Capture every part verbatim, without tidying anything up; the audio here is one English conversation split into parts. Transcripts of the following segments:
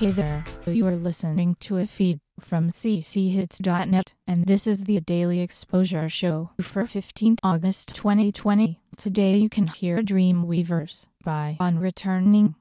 Hey there, you are listening to a feed from c c hits dot net, and this is the Daily Exposure Show for fifteenth August twenty twenty. Today you can hear Dreamweavers by On Returning.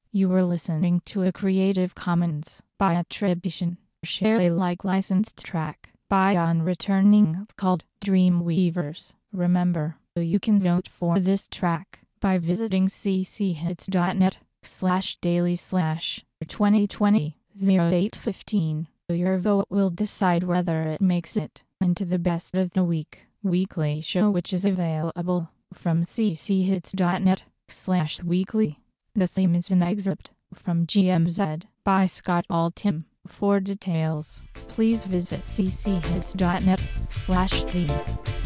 You were listening to a Creative Commons by attribution, share Alike licensed track by On Returning called Dreamweavers. Remember, you can vote for this track by visiting cchits.net slash daily slash 2020 08 15. Your vote will decide whether it makes it into the best of the week weekly show, which is available from cchits.net slash weekly. The theme is an excerpt from G M Z by Scott Altham. For details, please visit cchits.net slash theme.